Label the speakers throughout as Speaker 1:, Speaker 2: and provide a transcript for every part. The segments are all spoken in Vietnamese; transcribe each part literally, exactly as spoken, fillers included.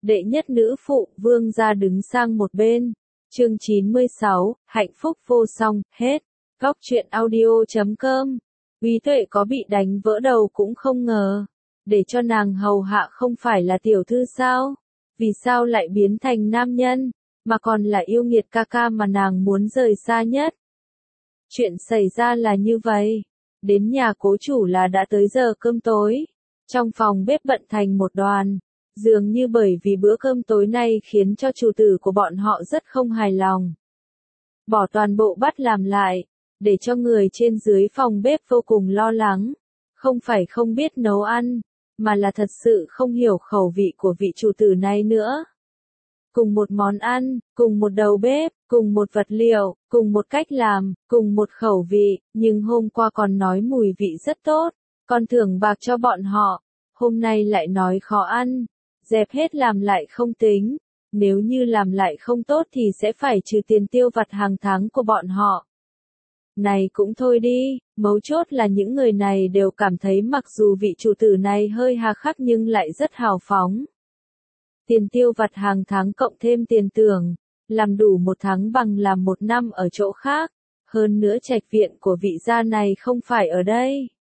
Speaker 1: đệ nhất nữ phụ, vương gia đứng sang một bên. Chương chín mươi sáu, hạnh phúc vô song, hết. Góc truyện audio chấm com. Quý Tuệ có bị đánh vỡ đầu cũng không ngờ. Để cho nàng hầu hạ không phải là tiểu thư sao? Vì sao lại biến thành nam nhân, mà còn là yêu nghiệt ca ca mà nàng muốn rời xa nhất? Chuyện xảy ra là như vậy. Đến nhà cố chủ là đã tới giờ cơm tối. Trong phòng bếp bận thành một đoàn. Dường như bởi vì bữa cơm tối nay khiến cho chủ tử của bọn họ rất không hài lòng. Bỏ toàn bộ bát làm lại, để cho người trên dưới phòng bếp vô cùng lo lắng. Không phải không biết nấu ăn, mà là thật sự không hiểu khẩu vị của vị chủ tử này nữa. Cùng một món ăn, cùng một đầu bếp, cùng một vật liệu, cùng một cách làm, cùng một khẩu vị, nhưng hôm qua còn nói mùi vị rất tốt, còn thưởng bạc cho bọn họ, hôm nay lại nói khó ăn, dẹp hết làm lại không tính, nếu như làm lại không tốt thì sẽ phải trừ tiền tiêu vặt hàng tháng của bọn họ. Này cũng thôi đi, mấu chốt là những người này đều cảm thấy mặc dù vị chủ tử này hơi hà khắc nhưng lại rất hào phóng. Tiền tiêu vặt hàng tháng cộng thêm tiền tưởng, làm đủ một tháng bằng làm một năm ở chỗ khác, hơn nữa trạch viện của vị gia này không phải ở đây.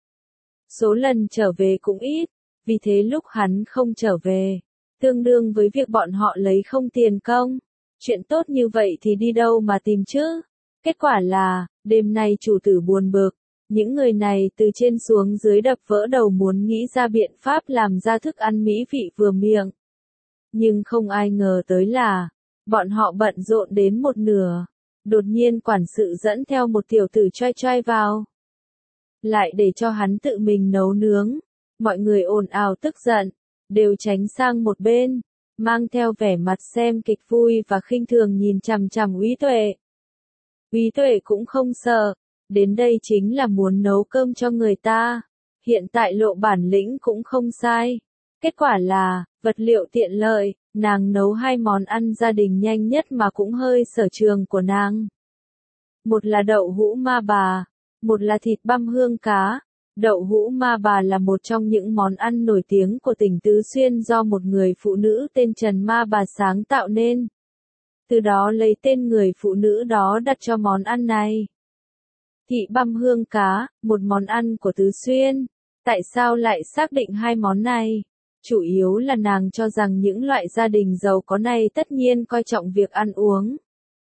Speaker 1: Số lần trở về cũng ít, vì thế lúc hắn không trở về, tương đương với việc bọn họ lấy không tiền công. Chuyện tốt như vậy thì đi đâu mà tìm chứ? Kết quả là, đêm nay chủ tử buồn bực, những người này từ trên xuống dưới đập vỡ đầu muốn nghĩ ra biện pháp làm ra thức ăn mỹ vị vừa miệng. Nhưng không ai ngờ tới là, bọn họ bận rộn đến một nửa, đột nhiên quản sự dẫn theo một tiểu tử choai choai vào. Lại để cho hắn tự mình nấu nướng, mọi người ồn ào tức giận, đều tránh sang một bên, mang theo vẻ mặt xem kịch vui và khinh thường nhìn chằm chằm Úy Tuệ. Úy Tuệ cũng không sợ, đến đây chính là muốn nấu cơm cho người ta, hiện tại lộ bản lĩnh cũng không sai. Kết quả là, vật liệu tiện lợi, nàng nấu hai món ăn gia đình nhanh nhất mà cũng hơi sở trường của nàng. Một là đậu hũ ma bà, một là thịt băm hương cá. Đậu hũ ma bà là một trong những món ăn nổi tiếng của tỉnh Tứ Xuyên do một người phụ nữ tên Trần Ma Bà sáng tạo nên. Từ đó lấy tên người phụ nữ đó đặt cho món ăn này. Thịt băm hương cá, một món ăn của Tứ Xuyên. Tại sao lại xác định hai món này? Chủ yếu là nàng cho rằng những loại gia đình giàu có này tất nhiên coi trọng việc ăn uống.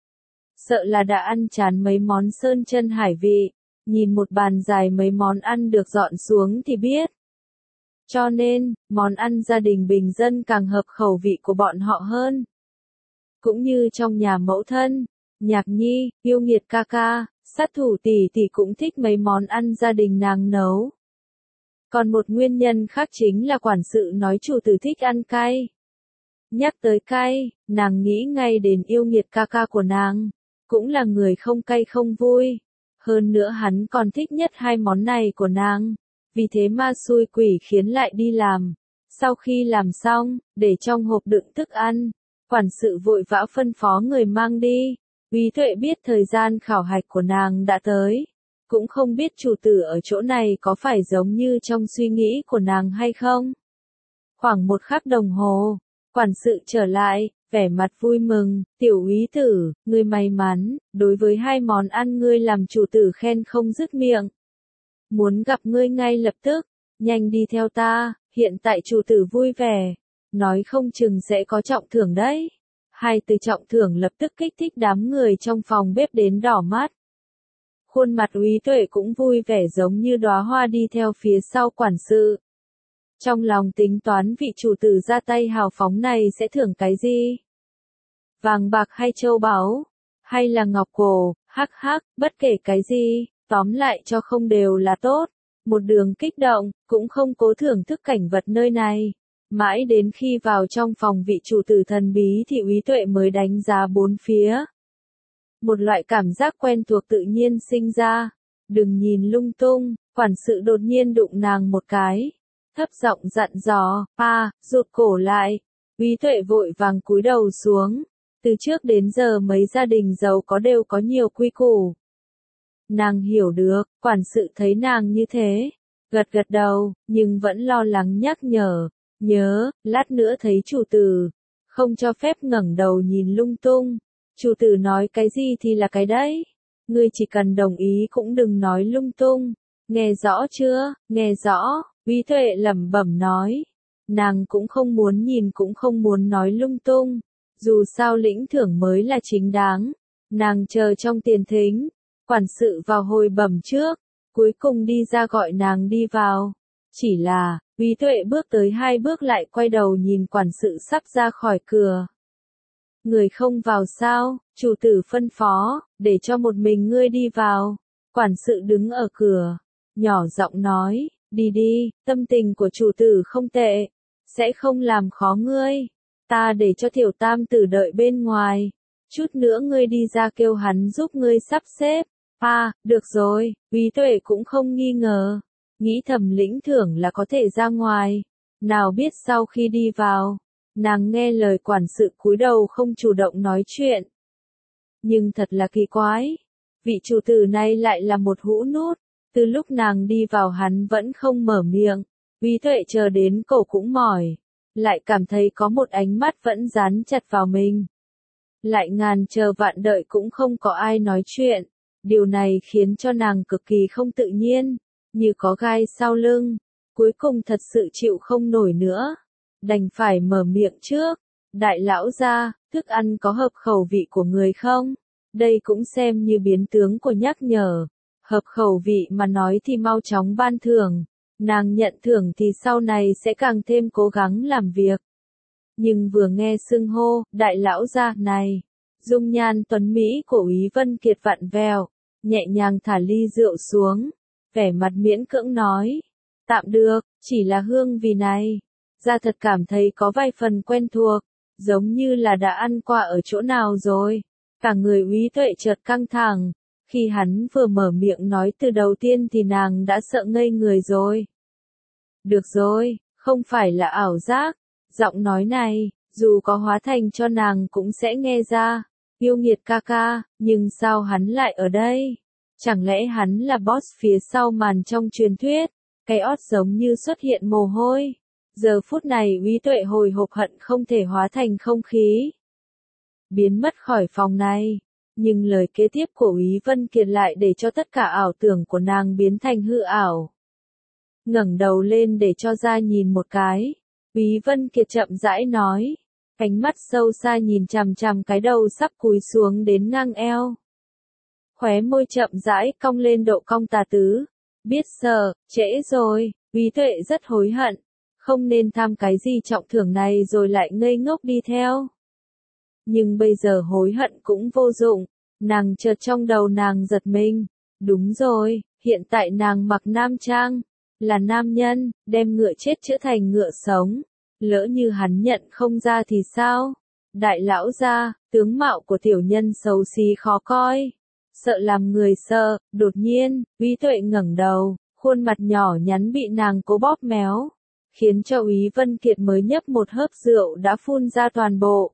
Speaker 1: Sợ là đã ăn chán mấy món sơn chân hải vị, nhìn một bàn dài mấy món ăn được dọn xuống thì biết. Cho nên, món ăn gia đình bình dân càng hợp khẩu vị của bọn họ hơn. Cũng như trong nhà mẫu thân, Nhạc Nhi, yêu nghiệt ca ca, sát thủ tỷ tỷ cũng thích mấy món ăn gia đình nàng nấu. Còn một nguyên nhân khác chính là quản sự nói chủ tử thích ăn cay. Nhắc tới cay, nàng nghĩ ngay đến yêu nghiệt ca ca của nàng, cũng là người không cay không vui. Hơn nữa hắn còn thích nhất hai món này của nàng, vì thế ma xui quỷ khiến lại đi làm. Sau khi làm xong, để trong hộp đựng thức ăn, quản sự vội vã phân phó người mang đi. Úy Tuệ biết thời gian khảo hạch của nàng đã tới, cũng không biết chủ tử ở chỗ này có phải giống như trong suy nghĩ của nàng hay không. Khoảng một khắc đồng hồ, quản sự trở lại, vẻ mặt vui mừng, tiểu úy tử, ngươi may mắn, đối với hai món ăn ngươi làm chủ tử khen không dứt miệng. Muốn gặp ngươi ngay lập tức, nhanh đi theo ta, hiện tại chủ tử vui vẻ, nói không chừng sẽ có trọng thưởng đấy. Hai từ trọng thưởng lập tức kích thích đám người trong phòng bếp đến đỏ mắt. Khuôn mặt Úy Tuệ cũng vui vẻ giống như đóa hoa đi theo phía sau quản sự. Trong lòng tính toán vị chủ tử ra tay hào phóng này sẽ thưởng cái gì? Vàng bạc hay châu báu? Hay là ngọc cổ? Hắc hắc, bất kể cái gì, tóm lại cho không đều là tốt. Một đường kích động, cũng không cố thưởng thức cảnh vật nơi này. Mãi đến khi vào trong phòng vị chủ tử thần bí thì Úy Tuệ mới đánh giá bốn phía. Một loại cảm giác quen thuộc tự nhiên sinh ra. Đừng nhìn lung tung, quản sự đột nhiên đụng nàng một cái. Thấp giọng dặn dò, pa, rụt cổ lại. Úy Tuệ vội vàng cúi đầu xuống. Từ trước đến giờ mấy gia đình giàu có đều có nhiều quy củ. Nàng hiểu được, quản sự thấy nàng như thế. Gật gật đầu, nhưng vẫn lo lắng nhắc nhở. Nhớ, lát nữa thấy chủ tử, không cho phép ngẩng đầu nhìn lung tung. Chủ tử nói cái gì thì là cái đấy. Ngươi chỉ cần đồng ý cũng đừng nói lung tung. Nghe rõ chưa, nghe rõ, Úy Tuệ lẩm bẩm nói. Nàng cũng không muốn nhìn cũng không muốn nói lung tung. Dù sao lĩnh thưởng mới là chính đáng. Nàng chờ trong tiền thính. Quản sự vào hồi bẩm trước. Cuối cùng đi ra gọi nàng đi vào. Chỉ là, Úy Tuệ bước tới hai bước lại quay đầu nhìn quản sự sắp ra khỏi cửa. Người không vào sao, chủ tử phân phó, để cho một mình ngươi đi vào. Quản sự đứng ở cửa, nhỏ giọng nói, đi đi, tâm tình của chủ tử không tệ, sẽ không làm khó ngươi. Ta để cho tiểu tam tử đợi bên ngoài, chút nữa ngươi đi ra kêu hắn giúp ngươi sắp xếp. À, được rồi, Úy Tuệ cũng không nghi ngờ, nghĩ thầm lĩnh thưởng là có thể ra ngoài. Nào biết sau khi đi vào, nàng nghe lời quản sự cúi đầu không chủ động nói chuyện. Nhưng thật là kỳ quái, vị chủ tử này lại là một hũ nút, từ lúc nàng đi vào hắn vẫn không mở miệng, Úy Tuệ chờ đến cổ cũng mỏi, lại cảm thấy có một ánh mắt vẫn dán chặt vào mình. Lại ngàn chờ vạn đợi cũng không có ai nói chuyện, điều này khiến cho nàng cực kỳ không tự nhiên, như có gai sau lưng, cuối cùng thật sự chịu không nổi nữa. Đành phải mở miệng trước. Đại lão gia, thức ăn có hợp khẩu vị của người không? Đây cũng xem như biến tướng của nhắc nhở. Hợp khẩu vị mà nói thì mau chóng ban thưởng. Nàng nhận thưởng thì sau này sẽ càng thêm cố gắng làm việc. Nhưng vừa nghe xưng hô, đại lão gia này, dung nhan tuấn Mỹ của Úy Vân Kiệt vặn vẹo, nhẹ nhàng thả ly rượu xuống, vẻ mặt miễn cưỡng nói. Tạm được, chỉ là hương vị này. Ra thật cảm thấy có vài phần quen thuộc, giống như là đã ăn qua ở chỗ nào rồi. Cả người Úy Tuệ chợt căng thẳng, khi hắn vừa mở miệng nói từ đầu tiên thì nàng đã sợ ngây người rồi. Được rồi, không phải là ảo giác, giọng nói này, dù có hóa thành cho nàng cũng sẽ nghe ra. Yêu nghiệt ca ca, nhưng sao hắn lại ở đây? Chẳng lẽ hắn là boss phía sau màn trong truyền thuyết? Cái ót giống như xuất hiện mồ hôi. Giờ phút này Úy Tuệ hồi hộp hận không thể hóa thành không khí, biến mất khỏi phòng này. Nhưng lời kế tiếp của Úy Vân Kiệt lại để cho tất cả ảo tưởng của nàng biến thành hư ảo. Ngẩng đầu lên để cho ra nhìn một cái, Úy Vân Kiệt chậm rãi nói, ánh mắt sâu xa nhìn chằm chằm cái đầu sắp cúi xuống đến ngang eo. Khóe môi chậm rãi cong lên độ cong tà tứ. Biết sợ, trễ rồi, Úy Tuệ rất hối hận. Không nên tham cái gì trọng thưởng này rồi lại ngây ngốc đi theo. Nhưng bây giờ hối hận cũng vô dụng, nàng chợt trong đầu nàng giật mình. Đúng rồi, hiện tại nàng mặc nam trang, là nam nhân, đem ngựa chết chữa thành ngựa sống. Lỡ như hắn nhận không ra thì sao? Đại lão gia, tướng mạo của tiểu nhân xấu xí khó coi, sợ làm người sợ. Đột nhiên, Úy Tuệ ngẩng đầu, khuôn mặt nhỏ nhắn bị nàng cố bóp méo, khiến cho Úy Vân Kiệt mới nhấp một hớp rượu đã phun ra toàn bộ.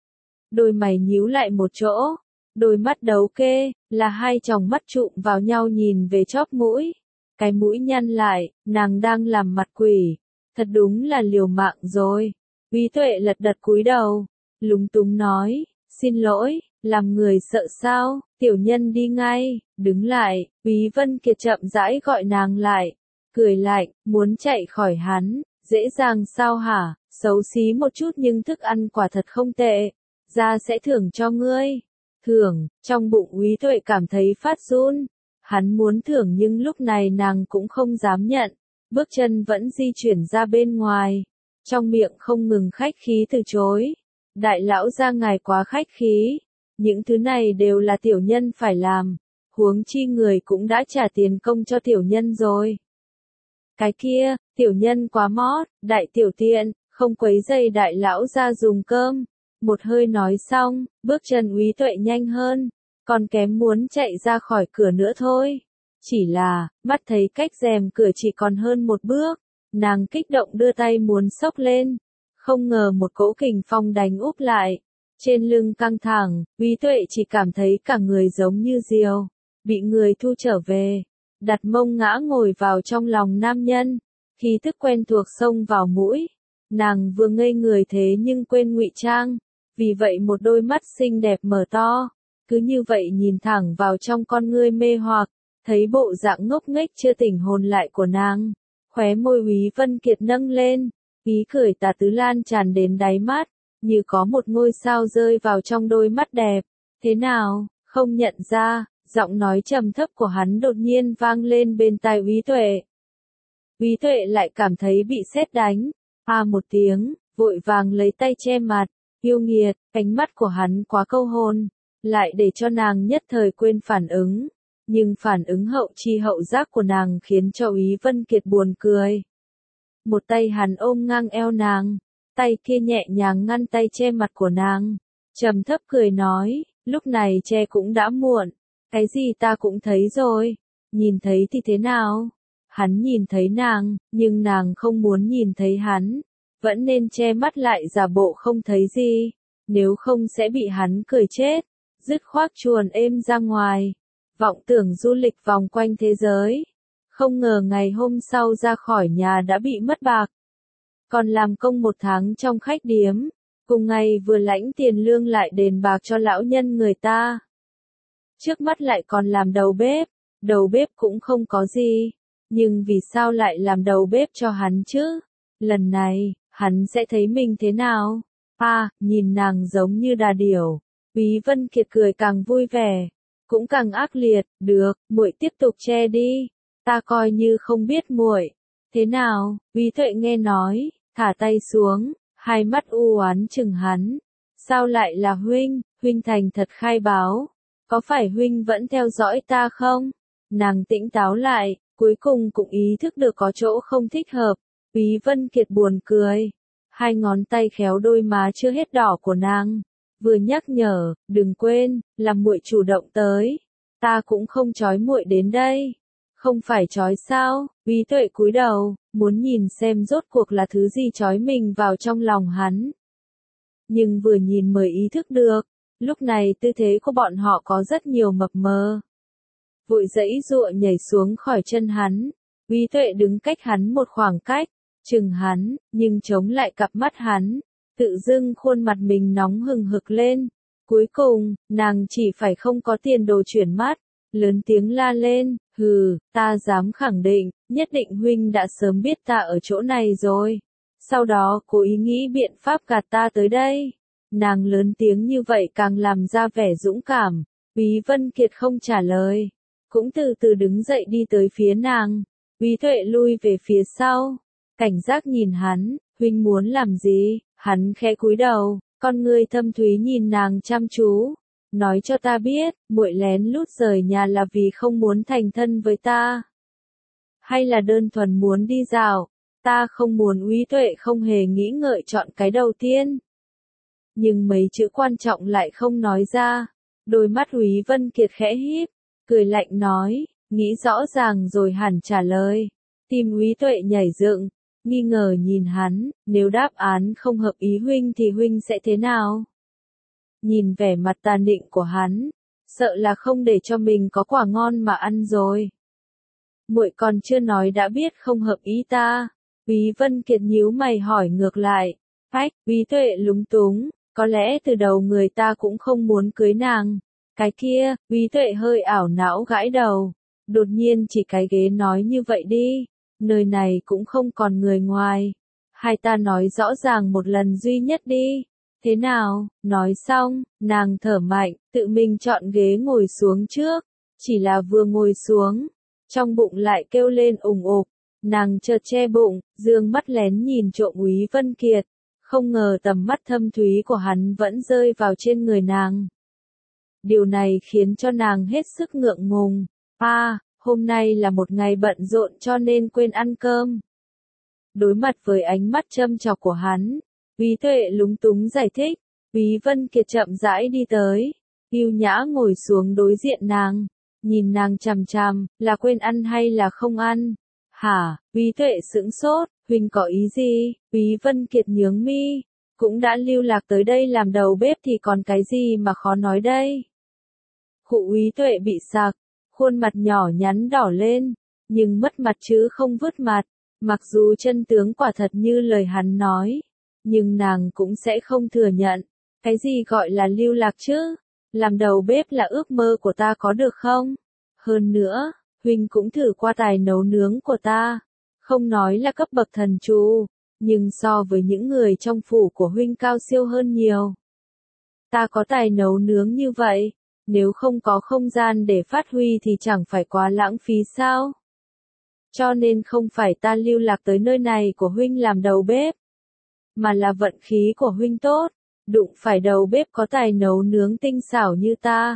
Speaker 1: Đôi mày nhíu lại một chỗ, đôi mắt đấu kê, là hai tròng mắt trụm vào nhau nhìn về chóp mũi. Cái mũi nhăn lại, nàng đang làm mặt quỷ, thật đúng là liều mạng rồi. Úy Tuệ lật đật cúi đầu, lúng túng nói, xin lỗi, làm người sợ sao, tiểu nhân đi ngay, đứng lại. Úy Vân Kiệt chậm rãi gọi nàng lại, cười lạnh, muốn chạy khỏi hắn, dễ dàng sao hả, xấu xí một chút nhưng thức ăn quả thật không tệ, ra sẽ thưởng cho ngươi. Thưởng, trong bụng Úy Tuệ cảm thấy phát run, hắn muốn thưởng nhưng lúc này nàng cũng không dám nhận, bước chân vẫn di chuyển ra bên ngoài, trong miệng không ngừng khách khí từ chối. Đại lão gia ngài quá khách khí, những thứ này đều là tiểu nhân phải làm, huống chi người cũng đã trả tiền công cho tiểu nhân rồi. Cái kia, tiểu nhân quá mót, đại tiểu tiện, không quấy rầy đại lão gia dùng cơm. Một hơi nói xong, bước chân Úy Tuệ nhanh hơn, còn kém muốn chạy ra khỏi cửa nữa thôi. Chỉ là, mắt thấy cách rèm cửa chỉ còn hơn một bước, nàng kích động đưa tay muốn xốc lên, không ngờ một cỗ kình phong đánh úp lại. Trên lưng căng thẳng, Úy Tuệ chỉ cảm thấy cả người giống như diều, bị người thu trở về, đặt mông ngã ngồi vào trong lòng nam nhân, khí thức quen thuộc xông vào mũi, Nàng vừa ngây người thế nhưng quên ngụy trang, vì vậy một đôi mắt xinh đẹp mở to, cứ như vậy nhìn thẳng vào trong con ngươi mê hoặc, thấy bộ dạng ngốc nghếch chưa tỉnh hồn lại của nàng, khóe môi Úy Vân Kiệt nâng lên, ý cười tà tứ lan tràn đến đáy mắt, như có một ngôi sao rơi vào trong đôi mắt đẹp. Thế nào, không nhận ra? Giọng nói trầm thấp của hắn đột nhiên vang lên bên tai Úy Tuệ. Úy Tuệ lại cảm thấy bị sét đánh, a một tiếng, vội vàng lấy tay che mặt, yêu nghiệt, ánh mắt của hắn quá câu hồn, lại để cho nàng nhất thời quên phản ứng. Nhưng phản ứng hậu chi hậu giác của nàng khiến cho Úy Vân Kiệt buồn cười. Một tay hắn ôm ngang eo nàng, tay kia nhẹ nhàng ngăn tay che mặt của nàng, trầm thấp cười nói, lúc này che cũng đã muộn, cái gì ta cũng thấy rồi, nhìn thấy thì thế nào? Hắn nhìn thấy nàng, nhưng nàng không muốn nhìn thấy hắn, vẫn nên che mắt lại giả bộ không thấy gì, nếu không sẽ bị hắn cười chết, dứt khoát chuồn êm ra ngoài, vọng tưởng du lịch vòng quanh thế giới. Không ngờ ngày hôm sau ra khỏi nhà đã bị mất bạc, còn làm công một tháng trong khách điếm, cùng ngày vừa lãnh tiền lương lại đền bạc cho lão nhân người ta. Trước mắt lại còn làm đầu bếp, đầu bếp cũng không có gì, nhưng vì sao lại làm đầu bếp cho hắn chứ? Lần này, hắn sẽ thấy mình thế nào? À, nhìn nàng giống như đà điểu. Úy Vân Kiệt cười càng vui vẻ, cũng càng ác liệt, được, muội tiếp tục che đi, ta coi như không biết muội. Thế nào? Úy Tuệ nghe nói, thả tay xuống, hai mắt u oán chừng hắn. Sao lại là huynh? Huynh thành thật khai báo, có phải huynh vẫn theo dõi ta không? Nàng tỉnh táo lại, cuối cùng cũng ý thức được có chỗ không thích hợp. Úy Vân Kiệt buồn cười, hai ngón tay khéo đôi má chưa hết đỏ của nàng, vừa nhắc nhở, đừng quên, là muội chủ động tới, ta cũng không trói muội đến đây. Không phải trói sao? Úy Tuệ cúi đầu, muốn nhìn xem rốt cuộc là thứ gì trói mình vào trong lòng hắn. Nhưng vừa nhìn mới ý thức được, lúc này tư thế của bọn họ có rất nhiều mập mờ. Vội giãy giụa nhảy xuống khỏi chân hắn, Úy Tuệ đứng cách hắn một khoảng cách, chừng hắn, nhưng chống lại cặp mắt hắn, tự dưng khuôn mặt mình nóng hừng hực lên. Cuối cùng, nàng chỉ phải không có tiền đồ chuyển mắt, lớn tiếng la lên, hừ, ta dám khẳng định, nhất định huynh đã sớm biết ta ở chỗ này rồi. Sau đó cố ý nghĩ biện pháp gạt ta tới đây. Nàng lớn tiếng như vậy càng làm ra vẻ dũng cảm. Úy Vân Kiệt không trả lời, cũng từ từ đứng dậy đi tới phía nàng. Úy Tuệ lui về phía sau, cảnh giác nhìn hắn, huynh muốn làm gì? Hắn khẽ cúi đầu, con ngươi thâm thúy nhìn nàng chăm chú. Nói cho ta biết, muội lén lút rời nhà là vì không muốn thành thân với ta, hay là đơn thuần muốn đi dạo? Ta không muốn. Úy Tuệ không hề nghĩ ngợi chọn cái đầu tiên, nhưng mấy chữ quan trọng lại không nói ra. Đôi mắt Úy Vân Kiệt khẽ híp, cười lạnh nói, nghĩ rõ ràng rồi hẳn trả lời. Tim Úy Tuệ nhảy dựng, nghi ngờ nhìn hắn, nếu đáp án không hợp ý huynh thì huynh sẽ thế nào? Nhìn vẻ mặt tà nịnh của hắn, sợ là không để cho mình có quả ngon mà ăn rồi. Muội còn chưa nói đã biết không hợp ý ta. Úy Vân Kiệt nhíu mày hỏi ngược lại. Phách, Úy Tuệ lúng túng, có lẽ từ đầu người ta cũng không muốn cưới nàng. Cái kia, Úy Tuệ hơi ảo não gãi đầu, đột nhiên chỉ cái ghế nói như vậy đi, nơi này cũng không còn người ngoài. Hai ta nói rõ ràng một lần duy nhất đi. Thế nào? Nói xong, nàng thở mạnh, tự mình chọn ghế ngồi xuống trước. Chỉ là vừa ngồi xuống, trong bụng lại kêu lên ùng ục. Nàng chợt che bụng, dương mắt lén nhìn trộm Úy Vân Kiệt. Không ngờ tầm mắt thâm thúy của hắn vẫn rơi vào trên người nàng. Điều này khiến cho nàng hết sức ngượng ngùng. À, hôm nay là một ngày bận rộn cho nên quên ăn cơm. Đối mặt với ánh mắt châm chọc của hắn, Úy Tuệ lúng túng giải thích. Úy Vân Kiệt chậm rãi đi tới, yêu nhã ngồi xuống đối diện nàng, nhìn nàng chằm chằm, là quên ăn hay là không ăn? Hả? Úy Tuệ sững sốt, huynh có ý gì? Úy Vân Kiệt nhướng mi, cũng đã lưu lạc tới đây làm đầu bếp thì còn cái gì mà khó nói đây? Khụ. Úy Tuệ bị sặc, khuôn mặt nhỏ nhắn đỏ lên, nhưng mất mặt chứ không vứt mặt. Mặc dù chân tướng quả thật như lời hắn nói, nhưng nàng cũng sẽ không thừa nhận. Cái gì gọi là lưu lạc chứ? Làm đầu bếp là ước mơ của ta có được không? Hơn nữa, huynh cũng thử qua tài nấu nướng của ta. Không nói là cấp bậc thần chú, nhưng so với những người trong phủ của huynh cao siêu hơn nhiều. Ta có tài nấu nướng như vậy, nếu không có không gian để phát huy thì chẳng phải quá lãng phí sao? Cho nên không phải ta lưu lạc tới nơi này của huynh làm đầu bếp, mà là vận khí của huynh tốt, đụng phải đầu bếp có tài nấu nướng tinh xảo như ta.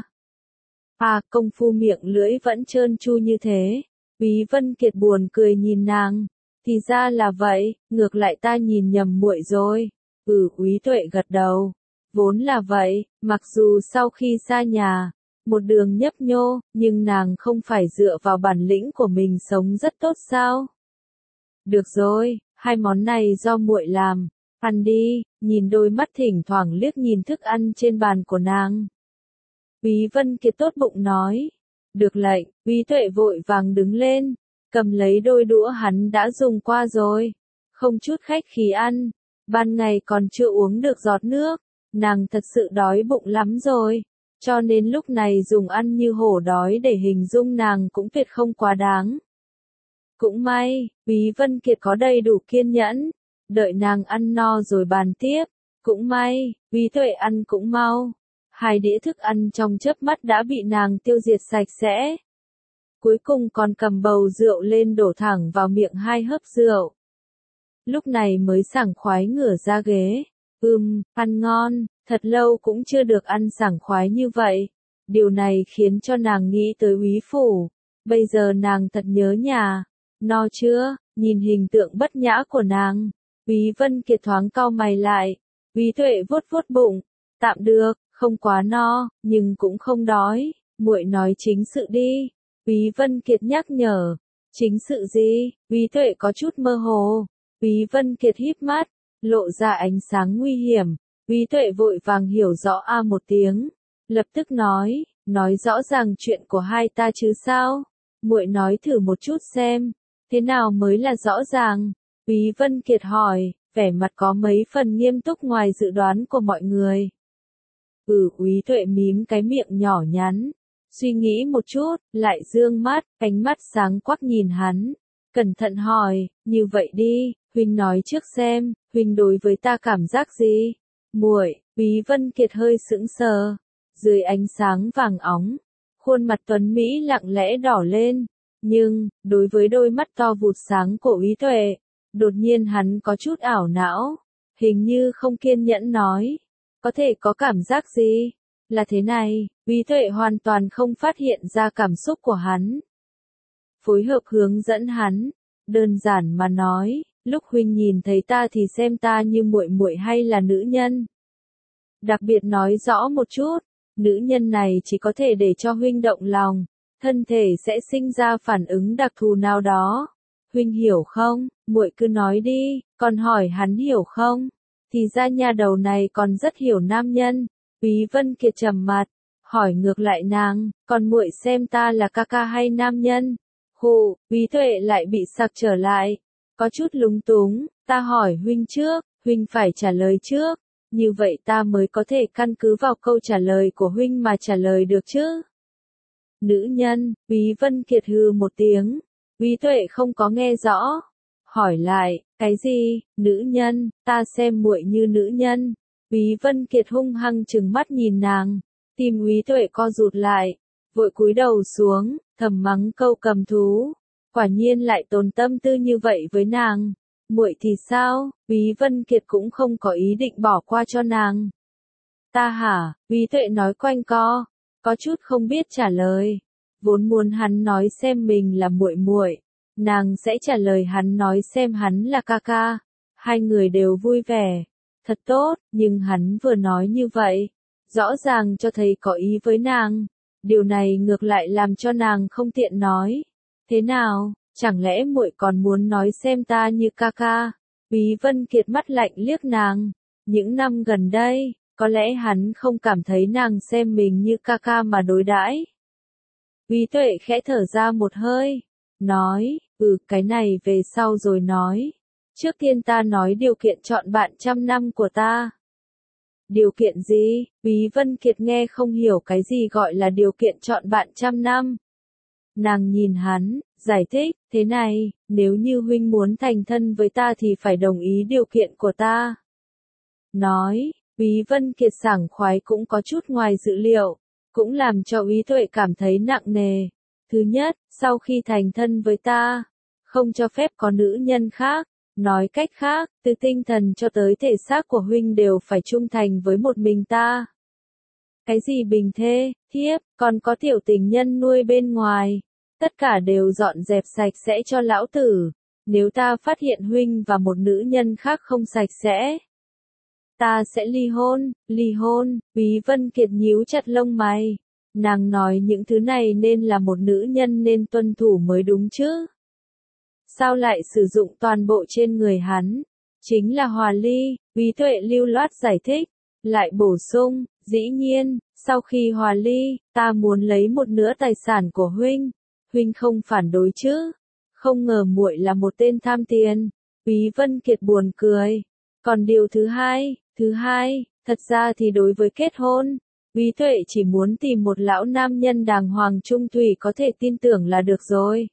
Speaker 1: À, công phu miệng lưỡi vẫn trơn tru như thế. Quý Vân Kiệt buồn cười nhìn nàng. Thì ra là vậy, ngược lại ta nhìn nhầm muội rồi. Ừ, Quý Tuệ gật đầu. Vốn là vậy, mặc dù sau khi xa nhà, một đường nhấp nhô, nhưng nàng không phải dựa vào bản lĩnh của mình sống rất tốt sao? Được rồi, hai món này do muội làm, ăn đi. Nhìn đôi mắt thỉnh thoảng liếc nhìn thức ăn trên bàn của nàng. Quý Vân Kiệt tốt bụng nói. Được lệnh, Quý Tuệ vội vàng đứng lên, cầm lấy đôi đũa hắn đã dùng qua rồi. Không chút khách khí ăn, ban ngày còn chưa uống được giọt nước, nàng thật sự đói bụng lắm rồi. Cho nên lúc này dùng ăn như hổ đói để hình dung nàng cũng tuyệt không quá đáng. Cũng may, Quý Vân Kiệt có đầy đủ kiên nhẫn, đợi nàng ăn no rồi bàn tiếp. Cũng may, Quý Tuệ ăn cũng mau. Hai đĩa thức ăn trong chớp mắt đã bị nàng tiêu diệt sạch sẽ. Cuối cùng còn cầm bầu rượu lên đổ thẳng vào miệng hai hớp rượu. Lúc này mới sảng khoái ngửa ra ghế. Ừm, ăn ngon, thật lâu cũng chưa được ăn sảng khoái như vậy. Điều này khiến cho nàng nghĩ tới úy phủ. Bây giờ nàng thật nhớ nhà. No chưa? Nhìn hình tượng bất nhã của nàng. Quý Vân Kiệt thoáng cau mày lại. Quý Tuệ vuốt vuốt bụng. Tạm được, không quá no, nhưng cũng không đói. Muội nói chính sự đi. Quý Vân Kiệt nhắc nhở. Chính sự gì? Quý Tuệ có chút mơ hồ. Quý Vân Kiệt híp mắt, lộ ra ánh sáng nguy hiểm. Quý Tuệ vội vàng hiểu rõ a một tiếng, lập tức nói, nói rõ ràng chuyện của hai ta chứ sao? Muội nói thử một chút xem, thế nào mới là rõ ràng? Quý Vân Kiệt hỏi, vẻ mặt có mấy phần nghiêm túc ngoài dự đoán của mọi người. Ừ, Quý Tuệ mím cái miệng nhỏ nhắn, suy nghĩ một chút, lại dương mắt, ánh mắt sáng quắc nhìn hắn, cẩn thận hỏi, như vậy đi, huynh nói trước xem, huynh đối với ta cảm giác gì? Muội, Quý Vân Kiệt hơi sững sờ, dưới ánh sáng vàng óng, khuôn mặt tuấn Mỹ lặng lẽ đỏ lên, nhưng, đối với đôi mắt to vụt sáng của Quý Tuệ, đột nhiên hắn có chút ảo não, hình như không kiên nhẫn nói, có thể có cảm giác gì? Là thế này, Quý Tuệ hoàn toàn không phát hiện ra cảm xúc của hắn. Phối hợp hướng dẫn hắn, đơn giản mà nói, lúc huynh nhìn thấy ta thì xem ta như muội muội hay là nữ nhân. Đặc biệt nói rõ một chút, nữ nhân này chỉ có thể để cho huynh động lòng, thân thể sẽ sinh ra phản ứng đặc thù nào đó. Huynh hiểu không? Muội cứ nói đi, còn hỏi hắn hiểu không? Thì ra nhà đầu này còn rất hiểu nam nhân. Quý Vân Kiệt trầm mặt, hỏi ngược lại nàng, còn muội xem ta là ca ca hay nam nhân? Hù, Quý Tuệ lại bị sặc trở lại, có chút lúng túng, ta hỏi huynh trước, huynh phải trả lời trước, như vậy ta mới có thể căn cứ vào câu trả lời của huynh mà trả lời được chứ. Nữ nhân, Quý Vân Kiệt hừ một tiếng, Quý Tuệ không có nghe rõ, hỏi lại, cái gì, nữ nhân, ta xem muội như nữ nhân. Quý Vân Kiệt hung hăng trừng mắt nhìn nàng, tim Quý Tuệ co rụt lại, vội cúi đầu xuống, thầm mắng câu cầm thú, quả nhiên lại tồn tâm tư như vậy với nàng. Muội thì sao? Quý Vân Kiệt cũng không có ý định bỏ qua cho nàng. Ta hả? Quý Tuệ nói quanh co, có chút không biết trả lời. Vốn muốn hắn nói xem mình là muội muội, nàng sẽ trả lời hắn nói xem hắn là ca ca. Hai người đều vui vẻ, thật tốt, nhưng hắn vừa nói như vậy, rõ ràng cho thấy có ý với nàng. Điều này ngược lại làm cho nàng không tiện nói. Thế nào, chẳng lẽ muội còn muốn nói xem ta như ca ca? Quý Vân Kiệt mắt lạnh liếc nàng. Những năm gần đây, có lẽ hắn không cảm thấy nàng xem mình như ca ca mà đối đãi. Quý Tuệ khẽ thở ra một hơi, nói, ừ cái này về sau rồi nói. Trước tiên ta nói điều kiện chọn bạn trăm năm của ta. Điều kiện gì? Quý Vân Kiệt nghe không hiểu cái gì gọi là điều kiện chọn bạn trăm năm. Nàng nhìn hắn, giải thích, thế này, nếu như huynh muốn thành thân với ta thì phải đồng ý điều kiện của ta. Nói, Quý Vân Kiệt sảng khoái cũng có chút ngoài dự liệu, cũng làm cho Úy Tuệ cảm thấy nặng nề. Thứ nhất, sau khi thành thân với ta, không cho phép có nữ nhân khác. Nói cách khác, từ tinh thần cho tới thể xác của huynh đều phải trung thành với một mình ta. Cái gì bình thê, thiếp, còn có tiểu tình nhân nuôi bên ngoài, tất cả đều dọn dẹp sạch sẽ cho lão tử. Nếu ta phát hiện huynh và một nữ nhân khác không sạch sẽ, ta sẽ ly hôn, ly hôn. Quý Vân Kiệt nhíu chặt lông mày. Nàng nói những thứ này nên là một nữ nhân nên tuân thủ mới đúng chứ. Sao lại sử dụng toàn bộ trên người hắn? Chính là hòa ly. Úy Tuệ lưu loát giải thích, lại bổ sung, dĩ nhiên, sau khi hòa ly, ta muốn lấy một nửa tài sản của huynh. Huynh không phản đối chứ? Không ngờ muội là một tên tham tiền. Quý Vân Kiệt buồn cười. Còn điều thứ hai, thứ hai, thật ra thì đối với kết hôn, Úy Tuệ chỉ muốn tìm một lão nam nhân đàng hoàng trung thủy có thể tin tưởng là được rồi.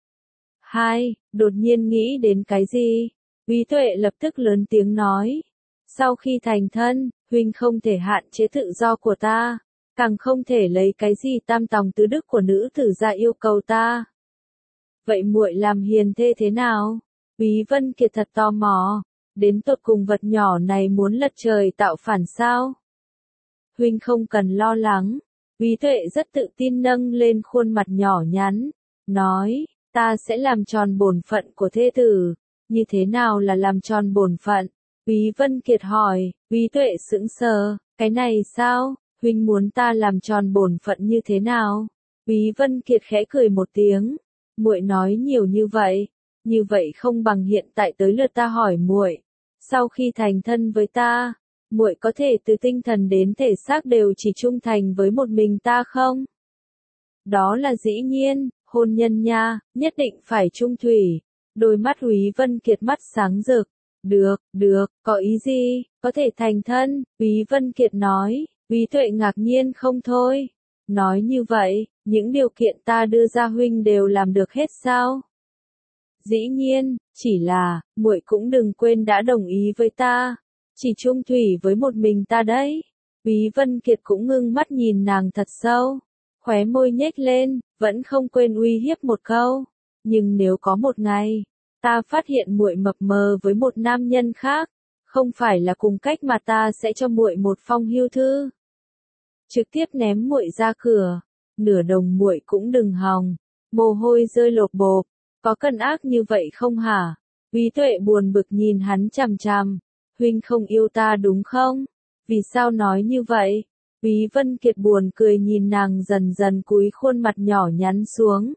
Speaker 1: Hai, đột nhiên nghĩ đến cái gì? Úy Tuệ lập tức lớn tiếng nói. Sau khi thành thân, huynh không thể hạn chế tự do của ta, càng không thể lấy cái gì tam tòng tứ đức của nữ tử ra yêu cầu ta. Vậy muội làm hiền thê thế nào? Úy Vân Kiệt thật tò mò, đến tột cùng vật nhỏ này muốn lật trời tạo phản sao? Huynh không cần lo lắng. Úy Tuệ rất tự tin nâng lên khuôn mặt nhỏ nhắn, nói, ta sẽ làm tròn bổn phận của thê tử. Như thế nào là làm tròn bổn phận? Úy Vân Kiệt hỏi. Úy Tuệ sững sờ, cái này sao? Huynh muốn ta làm tròn bổn phận như thế nào? Úy Vân Kiệt khẽ cười một tiếng, muội nói nhiều như vậy, như vậy không bằng hiện tại tới lượt ta hỏi muội, sau khi thành thân với ta, muội có thể từ tinh thần đến thể xác đều chỉ trung thành với một mình ta không? Đó là dĩ nhiên, hôn nhân nha, nhất định phải trung thủy. Đôi mắt Úy Vân Kiệt mắt sáng rực. Được, được, có ý gì, có thể thành thân, Úy Vân Kiệt nói. Úy Tuệ ngạc nhiên không thôi. Nói như vậy, những điều kiện ta đưa ra huynh đều làm được hết sao? Dĩ nhiên, chỉ là, muội cũng đừng quên đã đồng ý với ta. Chỉ trung thủy với một mình ta đấy. Úy Vân Kiệt cũng ngưng mắt nhìn nàng thật sâu. Khóe môi nhếch lên, vẫn không quên uy hiếp một câu. Nhưng nếu có một ngày, ta phát hiện muội mập mờ với một nam nhân khác, không phải là cùng cách mà ta sẽ cho muội một phong hưu thư. Trực tiếp ném muội ra cửa, nửa đồng muội cũng đừng hòng. Mồ hôi rơi lộp bộp, có cần ác như vậy không hả? Úy Tuệ buồn bực nhìn hắn chằm chằm. Huynh không yêu ta đúng không? Vì sao nói như vậy? Úy Vân Kiệt buồn cười nhìn nàng dần dần cúi khuôn mặt nhỏ nhắn xuống.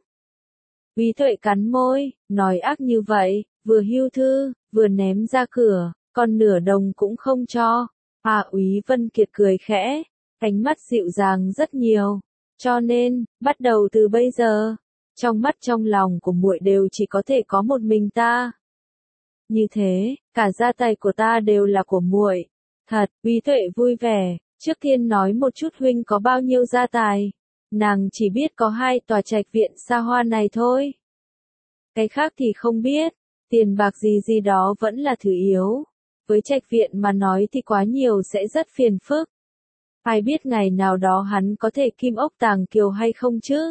Speaker 1: Úy Tuệ cắn môi, nói ác như vậy, vừa hưu thư, vừa ném ra cửa, còn nửa đồng cũng không cho. À Úy Vân Kiệt cười khẽ, ánh mắt dịu dàng rất nhiều. Cho nên, bắt đầu từ bây giờ, trong mắt trong lòng của muội đều chỉ có thể có một mình ta. Như thế, cả gia tài của ta đều là của muội. Thật, Úy Tuệ vui vẻ, trước tiên nói một chút huynh có bao nhiêu gia tài. Nàng chỉ biết có hai tòa trạch viện xa hoa này thôi. Cái khác thì không biết, tiền bạc gì gì đó vẫn là thứ yếu. Với trạch viện mà nói thì quá nhiều sẽ rất phiền phức. Ai biết ngày nào đó hắn có thể kim ốc tàng kiều hay không chứ?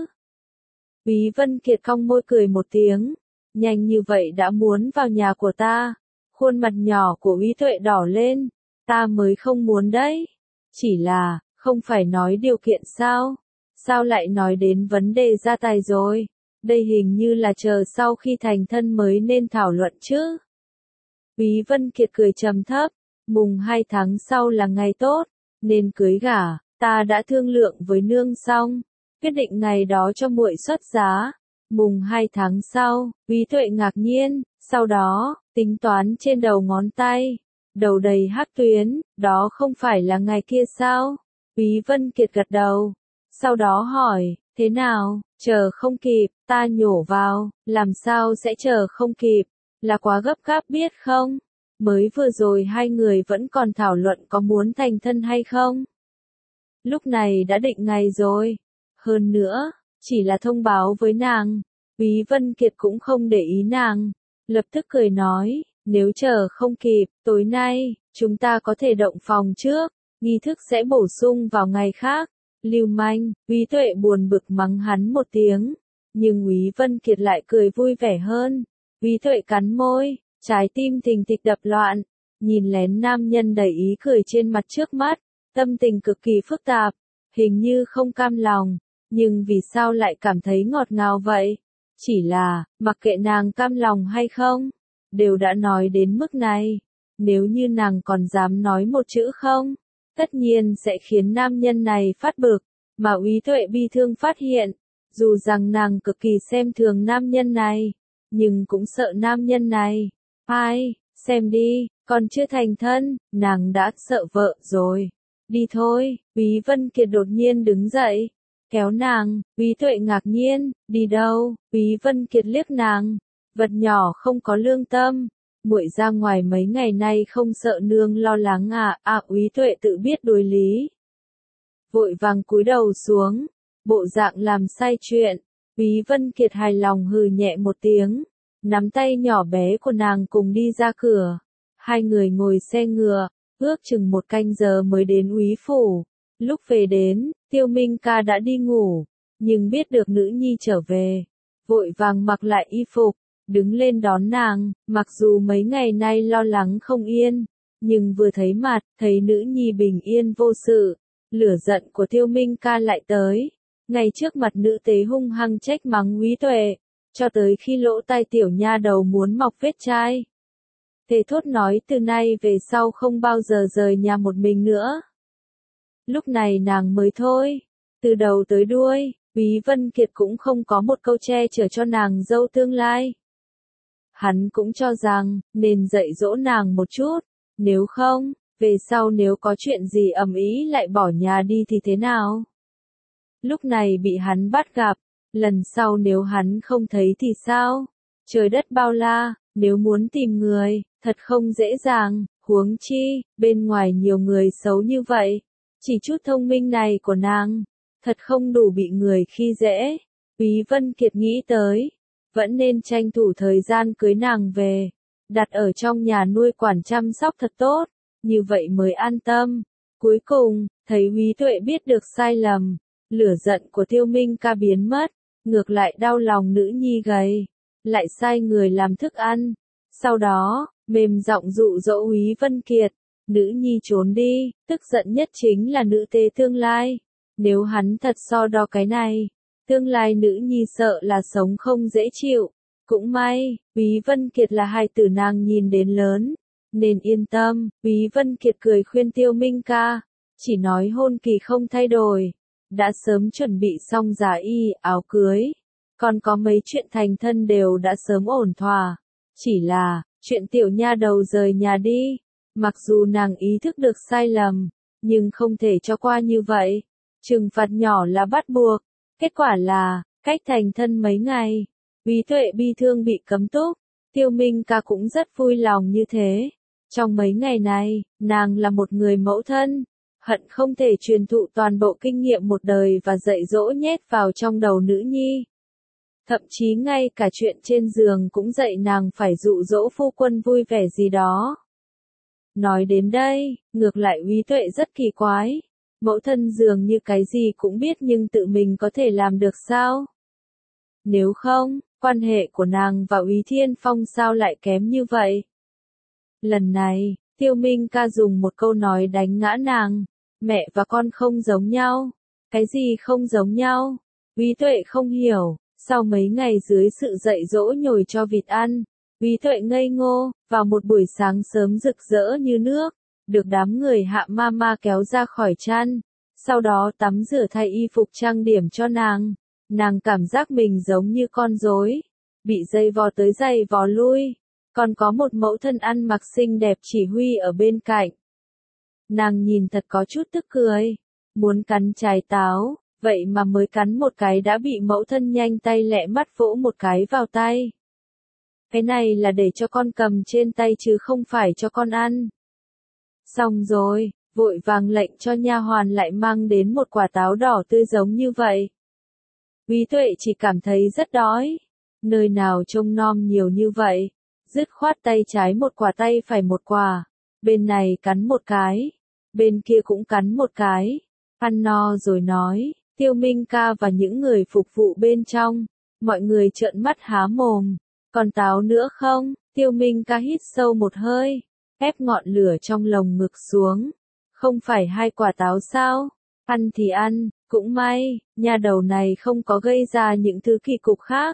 Speaker 1: Úy Vân Kiệt cong môi cười một tiếng. Nhanh như vậy đã muốn vào nhà của ta. Khuôn mặt nhỏ của Úy Tuệ đỏ lên. Ta mới không muốn đấy. Chỉ là, không phải nói điều kiện sao? Sao lại nói đến vấn đề gia tài rồi? Đây hình như là chờ sau khi thành thân mới nên thảo luận chứ. Úy Vân Kiệt cười trầm thấp. Mùng hai tháng sau là ngày tốt, nên cưới gả. Ta đã thương lượng với nương xong, quyết định ngày đó cho muội xuất giá. Mùng hai tháng sau, Úy Tuệ ngạc nhiên, sau đó, tính toán trên đầu ngón tay, đầu đầy hắc tuyến, đó không phải là ngày kia sao? Úy Vân Kiệt gật đầu, sau đó hỏi, Thế nào, chờ không kịp, ta nhổ vào, làm sao sẽ chờ không kịp, là quá gấp gáp biết không? Mới vừa rồi hai người vẫn còn thảo luận có muốn thành thân hay không. Lúc này đã định ngày rồi. Hơn nữa, chỉ là thông báo với nàng. Úy Vân Kiệt cũng không để ý nàng. Lập tức cười nói, nếu chờ không kịp, tối nay, chúng ta có thể động phòng trước. Nghi thức sẽ bổ sung vào ngày khác. Lưu manh, Úy Tuệ buồn bực mắng hắn một tiếng. Nhưng Úy Vân Kiệt lại cười vui vẻ hơn. Úy Tuệ cắn môi, trái tim thình thịch đập loạn. Nhìn lén nam nhân đầy ý cười trên mặt trước mắt. Tâm tình cực kỳ phức tạp. Hình như không cam lòng. Nhưng vì sao lại cảm thấy ngọt ngào vậy? Chỉ là, mặc kệ nàng cam lòng hay không, đều đã nói đến mức này. Nếu như nàng còn dám nói một chữ không, tất nhiên sẽ khiến nam nhân này phát bực. Mà Úy Tuệ bi thương phát hiện, dù rằng nàng cực kỳ xem thường nam nhân này, nhưng cũng sợ nam nhân này. Ai, xem đi, còn chưa thành thân, nàng đã sợ vợ rồi. Đi thôi, Úy Vân Kiệt đột nhiên đứng dậy. Kéo nàng, Úy Tuệ ngạc nhiên, đi đâu? Úy Vân Kiệt liếc nàng, vật nhỏ không có lương tâm, muội ra ngoài mấy ngày nay không sợ nương lo lắng à? À, Úy Tuệ tự biết đối lý, vội vàng cúi đầu xuống, bộ dạng làm sai chuyện. Úy Vân Kiệt hài lòng hừ nhẹ một tiếng, nắm tay nhỏ bé của nàng cùng đi ra cửa. Hai người ngồi xe ngựa, ước chừng một canh giờ mới đến úy phủ. Lúc về đến, Tiêu Minh Ca đã đi ngủ, nhưng biết được nữ nhi trở về, vội vàng mặc lại y phục, đứng lên đón nàng. Mặc dù mấy ngày nay lo lắng không yên, nhưng vừa thấy mặt, thấy nữ nhi bình yên vô sự, lửa giận của Tiêu Minh Ca lại tới. Ngay trước mặt nữ tế hung hăng trách mắng Úy Tuệ, cho tới khi lỗ tai tiểu nha đầu muốn mọc vết chai. Thề thốt nói từ nay về sau không bao giờ rời nhà một mình nữa. Lúc này nàng mới thôi, từ đầu tới đuôi, Úy Vân Kiệt cũng không có một câu che chở cho nàng dâu tương lai. Hắn cũng cho rằng, nên dạy dỗ nàng một chút, nếu không, về sau nếu có chuyện gì ầm ĩ lại bỏ nhà đi thì thế nào? Lúc này bị hắn bắt gặp, lần sau nếu hắn không thấy thì sao? Trời đất bao la, nếu muốn tìm người, thật không dễ dàng, huống chi, bên ngoài nhiều người xấu như vậy. Chỉ chút thông minh này của nàng, thật không đủ bị người khi dễ. Úy Vân Kiệt nghĩ tới, vẫn nên tranh thủ thời gian cưới nàng về, đặt ở trong nhà nuôi quản chăm sóc thật tốt, như vậy mới an tâm. Cuối cùng, thấy Úy Tuệ biết được sai lầm, lửa giận của Tiêu Minh Ca biến mất, ngược lại đau lòng nữ nhi gầy, lại sai người làm thức ăn. Sau đó, mềm giọng dụ dỗ Úy Vân Kiệt. Nữ nhi trốn đi, tức giận nhất chính là nữ tế tương lai. Nếu hắn thật so đo cái này, tương lai nữ nhi sợ là sống không dễ chịu. Cũng may, Úy Vân Kiệt là hài tử nàng nhìn đến lớn, nên yên tâm. Úy Vân Kiệt cười khuyên Tiêu Minh Ca, chỉ nói hôn kỳ không thay đổi, đã sớm chuẩn bị xong giá y, áo cưới, còn có mấy chuyện thành thân đều đã sớm ổn thỏa. Chỉ là, chuyện tiểu nha đầu rời nhà đi. Mặc dù nàng ý thức được sai lầm, nhưng không thể cho qua như vậy. Trừng phạt nhỏ là bắt buộc. Kết quả là, cách thành thân mấy ngày, Úy Tuệ bi thương bị cấm túc. Tiêu Minh Ca cũng rất vui lòng như thế. Trong mấy ngày này, nàng là một người mẫu thân, hận không thể truyền thụ toàn bộ kinh nghiệm một đời và dạy dỗ nhét vào trong đầu nữ nhi. Thậm chí ngay cả chuyện trên giường cũng dạy nàng phải dụ dỗ phu quân vui vẻ gì đó. Nói đến đây, ngược lại Úy Tuệ rất kỳ quái. Mẫu thân dường như cái gì cũng biết nhưng tự mình có thể làm được sao? Nếu không, quan hệ của nàng và Úy Thiên Phong sao lại kém như vậy? Lần này, Tiêu Minh Ca dùng một câu nói đánh ngã nàng. Mẹ và con không giống nhau. Cái gì không giống nhau? Úy Tuệ không hiểu. Sau mấy ngày dưới sự dạy dỗ nhồi cho vịt ăn, Úy Tuệ ngây ngô, vào một buổi sáng sớm rực rỡ như nước, được đám người Hạ Mama kéo ra khỏi chăn, sau đó tắm rửa thay y phục trang điểm cho nàng. Nàng cảm giác mình giống như con rối, bị dây vò tới dây vò lui, còn có một mẫu thân ăn mặc xinh đẹp chỉ huy ở bên cạnh. Nàng nhìn thật có chút tức cười, muốn cắn trái táo, vậy mà mới cắn một cái đã bị mẫu thân nhanh tay lẹ mắt vỗ một cái vào tay. Cái này là để cho con cầm trên tay chứ không phải cho con ăn. Xong rồi, vội vàng lệnh cho nha hoàn lại mang đến một quả táo đỏ tươi giống như vậy. Úy Tuệ chỉ cảm thấy rất đói. Nơi nào trông nom nhiều như vậy, dứt khoát tay trái một quả tay phải một quả, bên này cắn một cái, bên kia cũng cắn một cái, ăn no rồi nói, Tiêu Minh ca và những người phục vụ bên trong, mọi người trợn mắt há mồm, còn táo nữa không? Tiêu Minh ca hít sâu một hơi, ép ngọn lửa trong lồng ngực xuống, không phải hai quả táo sao? Ăn thì ăn, cũng may, nhà đầu này không có gây ra những thứ kỳ cục khác.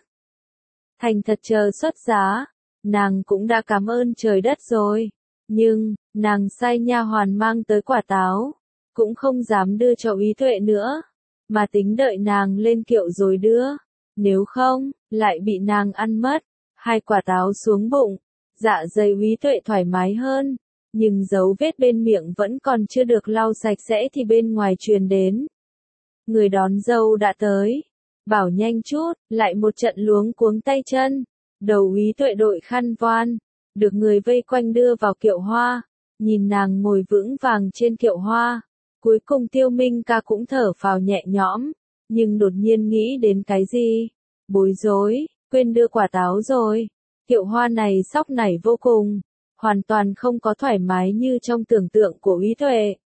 Speaker 1: Thành thật chờ xuất giá, nàng cũng đã cảm ơn trời đất rồi, nhưng, nàng sai nha hoàn mang tới quả táo, cũng không dám đưa cho Úy Tuệ nữa, mà tính đợi nàng lên kiệu rồi đưa, nếu không, lại bị nàng ăn mất, hai quả táo xuống bụng, dạ dày Úy Tuệ thoải mái hơn, nhưng dấu vết bên miệng vẫn còn chưa được lau sạch sẽ thì bên ngoài truyền đến. Người đón dâu đã tới. Bảo nhanh chút, lại một trận luống cuống tay chân, đầu Úy Tuệ đội khăn voan, được người vây quanh đưa vào kiệu hoa, nhìn nàng ngồi vững vàng trên kiệu hoa, cuối cùng Tiêu Minh ca cũng thở phào nhẹ nhõm, nhưng đột nhiên nghĩ đến cái gì, bối rối, quên đưa quả táo rồi, kiệu hoa này sóc nảy vô cùng, hoàn toàn không có thoải mái như trong tưởng tượng của Úy Tuệ.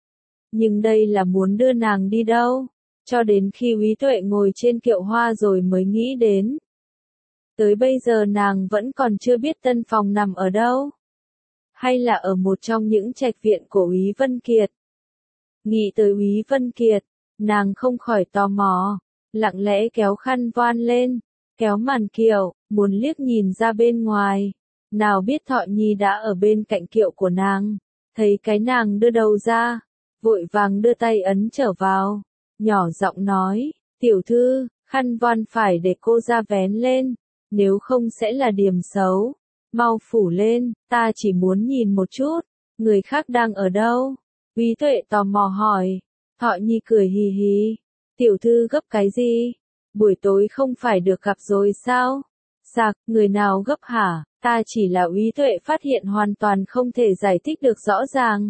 Speaker 1: Nhưng đây là muốn đưa nàng đi đâu? Cho đến khi Úy Tuệ ngồi trên kiệu hoa rồi mới nghĩ đến. Tới bây giờ nàng vẫn còn chưa biết tân phòng nằm ở đâu. Hay là ở một trong những trạch viện của Úy Vân Kiệt. Nghĩ tới Úy Vân Kiệt, nàng không khỏi tò mò, lặng lẽ kéo khăn voan lên, kéo màn kiệu, muốn liếc nhìn ra bên ngoài. Nào biết Thọ Nhi đã ở bên cạnh kiệu của nàng, thấy cái nàng đưa đầu ra, vội vàng đưa tay ấn trở vào. Nhỏ giọng nói, tiểu thư, khăn voan phải để cô ra vén lên, nếu không sẽ là điểm xấu. Mau phủ lên, ta chỉ muốn nhìn một chút, người khác đang ở đâu? Úy Tuệ tò mò hỏi, Thọ Nhi cười hì hì, tiểu thư gấp cái gì? Buổi tối không phải được gặp rồi sao? Sạc, người nào gấp hả? Ta chỉ là Úy Tuệ phát hiện hoàn toàn không thể giải thích được rõ ràng.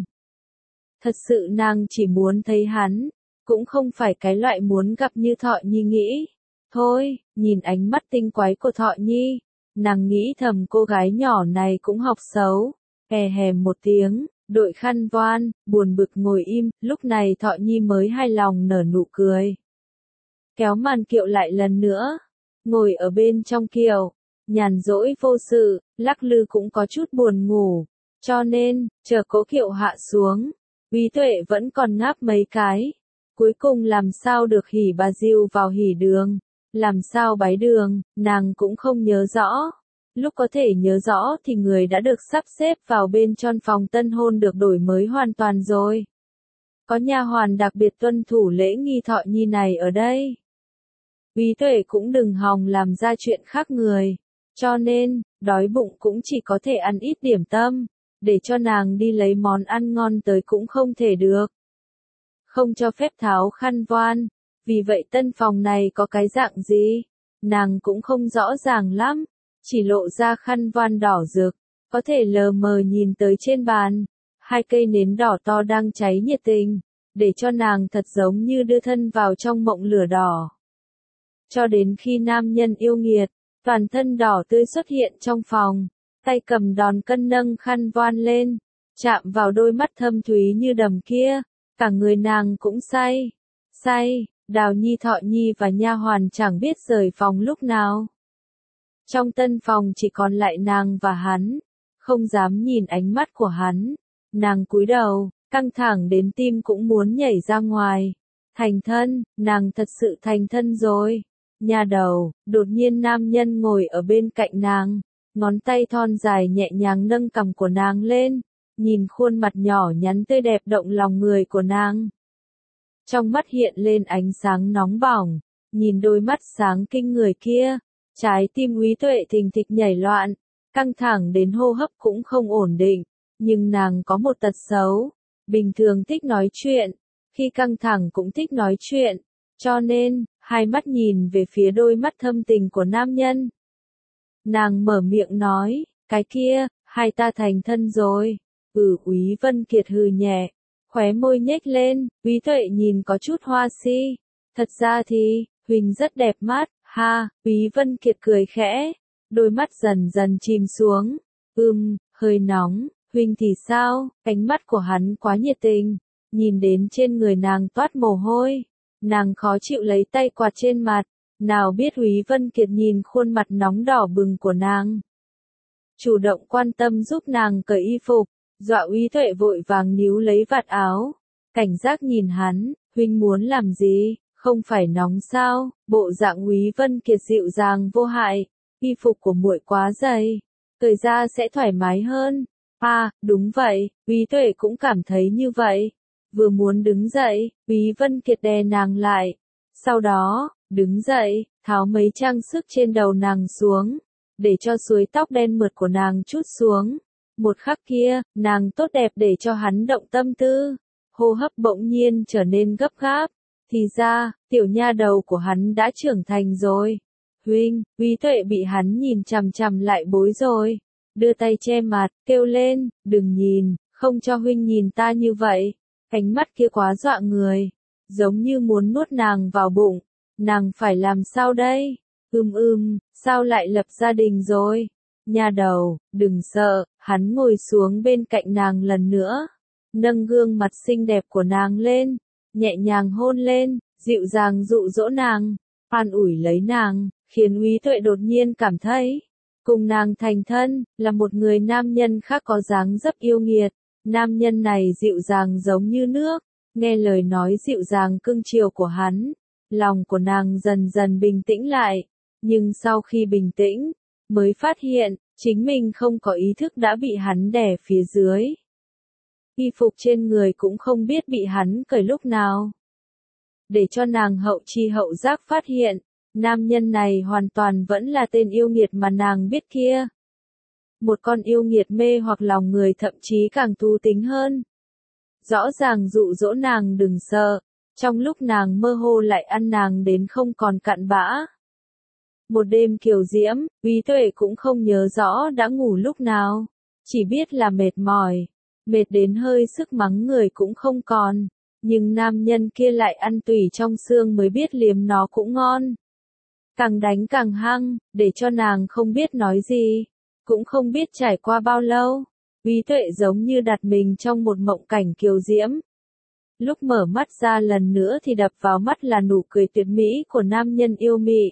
Speaker 1: Thật sự nàng chỉ muốn thấy hắn. Cũng không phải cái loại muốn gặp như Thọ Nhi nghĩ. Thôi, nhìn ánh mắt tinh quái của Thọ Nhi, nàng nghĩ thầm cô gái nhỏ này cũng học xấu. Hè hè một tiếng, đội khăn voan, buồn bực ngồi im, lúc này Thọ Nhi mới hài lòng nở nụ cười. Kéo màn kiệu lại lần nữa, ngồi ở bên trong kiệu, nhàn rỗi vô sự, lắc lư cũng có chút buồn ngủ, cho nên, chờ cố kiệu hạ xuống, Úy Tuệ vẫn còn ngáp mấy cái. Cuối cùng làm sao được hỉ bà diêu vào hỉ đường, làm sao bái đường, nàng cũng không nhớ rõ. Lúc có thể nhớ rõ thì người đã được sắp xếp vào bên trong phòng tân hôn được đổi mới hoàn toàn rồi. Có nha hoàn đặc biệt tuân thủ lễ nghi Thọ Nhi này ở đây. Úy Tuệ cũng đừng hòng làm ra chuyện khác người, cho nên, đói bụng cũng chỉ có thể ăn ít điểm tâm, để cho nàng đi lấy món ăn ngon tới cũng không thể được. Không cho phép tháo khăn voan, vì vậy tân phòng này có cái dạng gì, nàng cũng không rõ ràng lắm, chỉ lộ ra khăn voan đỏ rực, có thể lờ mờ nhìn tới trên bàn, hai cây nến đỏ to đang cháy nhiệt tình, để cho nàng thật giống như đưa thân vào trong mộng lửa đỏ. Cho đến khi nam nhân yêu nghiệt, toàn thân đỏ tươi xuất hiện trong phòng, tay cầm đòn cân nâng khăn voan lên, chạm vào đôi mắt thâm thúy như đầm kia. Cả người nàng cũng say, say, Đào Nhi Thọ Nhi và nha hoàn chẳng biết rời phòng lúc nào. Trong tân phòng chỉ còn lại nàng và hắn, không dám nhìn ánh mắt của hắn, nàng cúi đầu, căng thẳng đến tim cũng muốn nhảy ra ngoài. Thành thân, nàng thật sự thành thân rồi. Nhà đầu, đột nhiên nam nhân ngồi ở bên cạnh nàng, ngón tay thon dài nhẹ nhàng nâng cằm của nàng lên. Nhìn khuôn mặt nhỏ nhắn tươi đẹp động lòng người của nàng. Trong mắt hiện lên ánh sáng nóng bỏng, nhìn đôi mắt sáng kinh người kia, trái tim Úy Tuệ thình thịch nhảy loạn, căng thẳng đến hô hấp cũng không ổn định, nhưng nàng có một tật xấu, bình thường thích nói chuyện, khi căng thẳng cũng thích nói chuyện, Cho nên, hai mắt nhìn về phía đôi mắt thâm tình của nam nhân. Nàng mở miệng nói, cái kia, hai ta thành thân rồi. Ừ, Úy Vân Kiệt hừ nhẹ, khóe môi nhếch lên, Úy Tuệ nhìn có chút hoa si. Thật ra thì, Huỳnh rất đẹp mắt, ha, Úy Vân Kiệt cười khẽ, đôi mắt dần dần chìm xuống. Ừm, hơi nóng, Huỳnh thì sao, ánh mắt của hắn quá nhiệt tình, nhìn đến trên người nàng toát mồ hôi. Nàng khó chịu lấy tay quạt trên mặt, nào biết Úy Vân Kiệt nhìn khuôn mặt nóng đỏ bừng của nàng. Chủ động quan tâm giúp nàng cởi y phục, dọa Úy Tuệ vội vàng níu lấy vạt áo. Cảnh giác nhìn hắn, huynh muốn làm gì, không phải nóng sao, bộ dạng Úy Vân Kiệt dịu dàng vô hại, y phục của muội quá dày, cởi ra sẽ thoải mái hơn. À, đúng vậy, Úy Tuệ cũng cảm thấy như vậy. Vừa muốn đứng dậy, Úy Vân Kiệt đè nàng lại. Sau đó, đứng dậy, tháo mấy trang sức trên đầu nàng xuống, để cho suối tóc đen mượt của nàng trút xuống. Một khắc kia, nàng tốt đẹp để cho hắn động tâm tư. Hô hấp bỗng nhiên trở nên gấp gáp. Thì ra, tiểu nha đầu của hắn đã trưởng thành rồi. Huynh, Úy Tuệ bị hắn nhìn chằm chằm lại bối rồi. Đưa tay che mặt, kêu lên, đừng nhìn, không cho huynh nhìn ta như vậy. Ánh mắt kia quá dọa người, giống như muốn nuốt nàng vào bụng. Nàng phải làm sao đây? Ưm ưm, sao lại lập gia đình rồi? Nha đầu, đừng sợ, hắn ngồi xuống bên cạnh nàng lần nữa, nâng gương mặt xinh đẹp của nàng lên, nhẹ nhàng hôn lên, dịu dàng dụ dỗ nàng, an ủi lấy nàng, khiến Úy Tuệ đột nhiên cảm thấy, cùng nàng thành thân, là một người nam nhân khác có dáng dấp yêu nghiệt. Nam nhân này dịu dàng giống như nước, nghe lời nói dịu dàng cưng chiều của hắn, lòng của nàng dần dần bình tĩnh lại, nhưng sau khi bình tĩnh, mới phát hiện, chính mình không có ý thức đã bị hắn đè phía dưới. Y phục trên người cũng không biết bị hắn cởi lúc nào. Để cho nàng hậu chi hậu giác phát hiện, nam nhân này hoàn toàn vẫn là tên yêu nghiệt mà nàng biết kia. Một con yêu nghiệt mê hoặc lòng người thậm chí càng thú tính hơn. Rõ ràng dụ dỗ nàng đừng sợ, trong lúc nàng mơ hồ lại ăn nàng đến không còn cặn bã. Một đêm kiều diễm, Úy Tuệ cũng không nhớ rõ đã ngủ lúc nào, chỉ biết là mệt mỏi, mệt đến hơi sức mắng người cũng không còn, nhưng nam nhân kia lại ăn tủy trong xương mới biết liếm nó cũng ngon. Càng đánh càng hăng, để cho nàng không biết nói gì. Cũng không biết trải qua bao lâu, Úy Tuệ giống như đặt mình trong một mộng cảnh kiều diễm. Lúc mở mắt ra lần nữa thì đập vào mắt là nụ cười tuyệt mỹ của nam nhân yêu mị.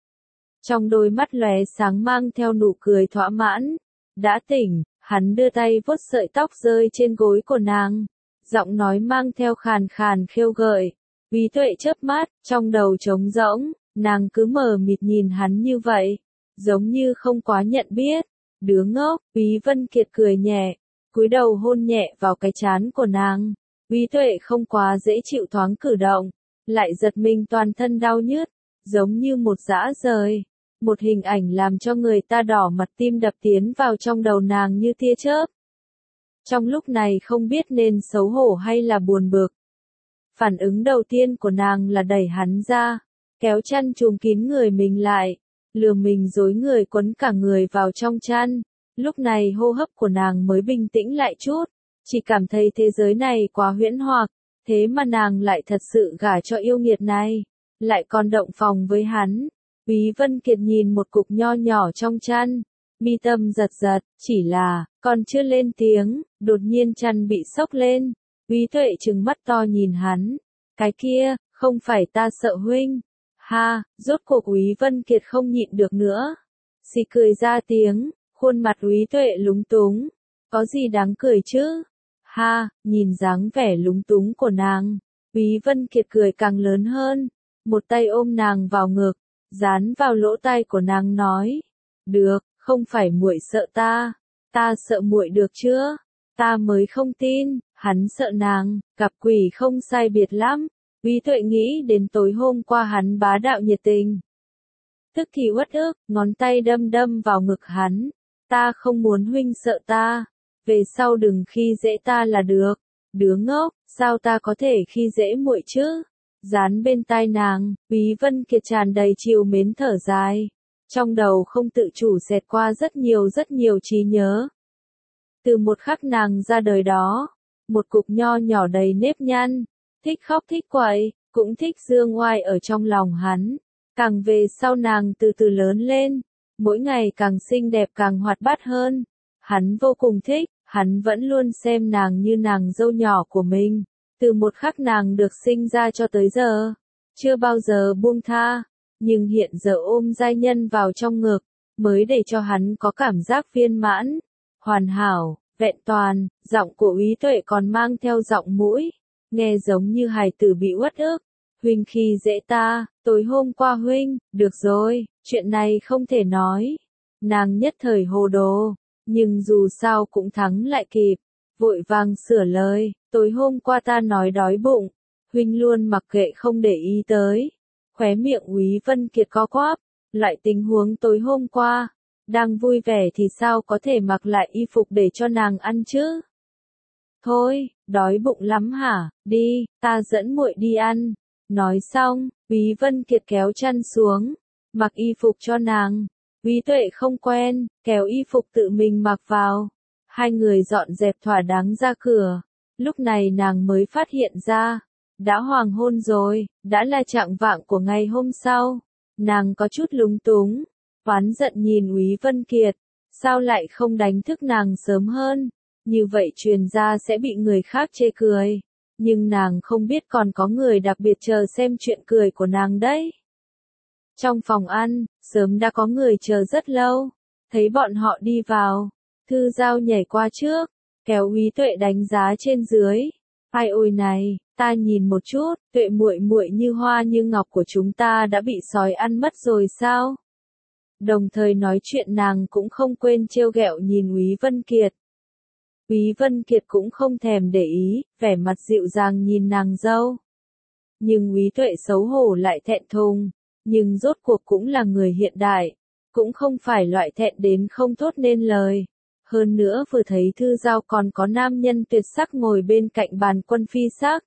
Speaker 1: Trong đôi mắt lóe sáng mang theo nụ cười thỏa mãn. Đã tỉnh, hắn đưa tay vuốt sợi tóc rơi trên gối của nàng. Giọng nói mang theo khàn khàn khiêu gợi. Úy Tuệ chớp mắt, trong đầu trống rỗng, nàng cứ mờ mịt nhìn hắn như vậy, giống như không quá nhận biết. Đứa ngốc, Úy Vân Kiệt cười nhẹ, cúi đầu hôn nhẹ vào cái trán của nàng. Úy Tuệ không quá dễ chịu thoáng cử động, lại giật mình toàn thân đau nhức, giống như một dã rời. Một hình ảnh làm cho người ta đỏ mặt tim đập tiến vào trong đầu nàng như tia chớp. Trong lúc này không biết nên xấu hổ hay là buồn bực. Phản ứng đầu tiên của nàng là đẩy hắn ra, kéo chăn trùm kín người mình lại. Lừa mình dối người quấn cả người vào trong chăn, lúc này hô hấp của nàng mới bình tĩnh lại chút, chỉ cảm thấy thế giới này quá huyễn hoặc, thế mà nàng lại thật sự gả cho yêu nghiệt này, lại còn động phòng với hắn. Úy Vân Kiệt nhìn một cục nho nhỏ trong chăn, mi tâm giật giật, chỉ là, còn chưa lên tiếng, đột nhiên chăn bị xốc lên, Úy Tuệ trừng mắt to nhìn hắn, cái kia, không phải ta sợ huynh. Ha, rốt cuộc Úy Vân Kiệt không nhịn được nữa. Xì cười ra tiếng, khuôn mặt Úy Tuệ lúng túng. Có gì đáng cười chứ? Ha, nhìn dáng vẻ lúng túng của nàng. Úy Vân Kiệt cười càng lớn hơn. Một tay ôm nàng vào ngực, dán vào lỗ tai của nàng nói. Được, không phải muội sợ ta. Ta sợ muội được chưa? Ta mới không tin, hắn sợ nàng, gặp quỷ không sai biệt lắm. Úy Tuệ nghĩ đến tối hôm qua hắn bá đạo nhiệt tình. Tức thì uất ức, ngón tay đâm đâm vào ngực hắn. Ta không muốn huynh sợ ta. Về sau đừng khi dễ ta là được. Đứa ngốc, sao ta có thể khi dễ muội chứ? dán bên tai nàng, Úy Vân Kiệt tràn đầy trìu mến thở dài. Trong đầu không tự chủ xẹt qua rất nhiều rất nhiều trí nhớ. Từ một khắc nàng ra đời đó, một cục nho nhỏ đầy nếp nhăn, thích khóc thích quậy, cũng thích dương oai ở trong lòng hắn. Càng về sau nàng từ từ lớn lên, mỗi ngày càng xinh đẹp càng hoạt bát hơn. Hắn vô cùng thích, hắn vẫn luôn xem nàng như nàng dâu nhỏ của mình. Từ một khắc nàng được sinh ra cho tới giờ, chưa bao giờ buông tha. Nhưng hiện giờ ôm giai nhân vào trong ngực, mới để cho hắn có cảm giác viên mãn, hoàn hảo, vẹn toàn. Giọng của Úy Tuệ còn mang theo giọng mũi, nghe giống như hài tử bị uất ức. Huynh khi dễ ta, tối hôm qua huynh, được rồi, chuyện này không thể nói. Nàng nhất thời hồ đồ, nhưng dù sao cũng thắng lại kịp, vội vàng sửa lời, tối hôm qua ta nói đói bụng, huynh luôn mặc kệ không để ý tới. Khóe miệng Úy Vân Kiệt co quắp, lại tình huống tối hôm qua, đang vui vẻ thì sao có thể mặc lại y phục để cho nàng ăn chứ? Thôi, đói bụng lắm hả, đi, ta dẫn muội đi ăn. Nói xong, Úy Vân Kiệt kéo chăn xuống, mặc y phục cho nàng. Úy Tuệ không quen, kéo y phục tự mình mặc vào. Hai người dọn dẹp thỏa đáng ra cửa. Lúc này nàng mới phát hiện ra, đã hoàng hôn rồi, đã là trạng vạng của ngày hôm sau. Nàng có chút lúng túng, oán giận nhìn Úy Vân Kiệt, sao lại không đánh thức nàng sớm hơn, như vậy truyền ra sẽ bị người khác chê cười. Nhưng nàng không biết còn có người đặc biệt chờ xem chuyện cười của nàng đấy. Trong phòng ăn, sớm đã có người chờ rất lâu, thấy bọn họ đi vào, Thư Giao nhảy qua trước, kéo Úy Tuệ đánh giá trên dưới. Ai ôi này, ta nhìn một chút, Tuệ muội muội như hoa như ngọc của chúng ta đã bị sói ăn mất rồi sao? Đồng thời nói chuyện nàng cũng không quên trêu ghẹo nhìn Úy Vân Kiệt. Úy Vân Kiệt cũng không thèm để ý, vẻ mặt dịu dàng nhìn nàng dâu. Nhưng Úy Tuệ xấu hổ lại thẹn thùng, nhưng rốt cuộc cũng là người hiện đại, cũng không phải loại thẹn đến không thốt nên lời. Hơn nữa vừa thấy Thư Giao còn có nam nhân tuyệt sắc ngồi bên cạnh bàn quân phi sắc.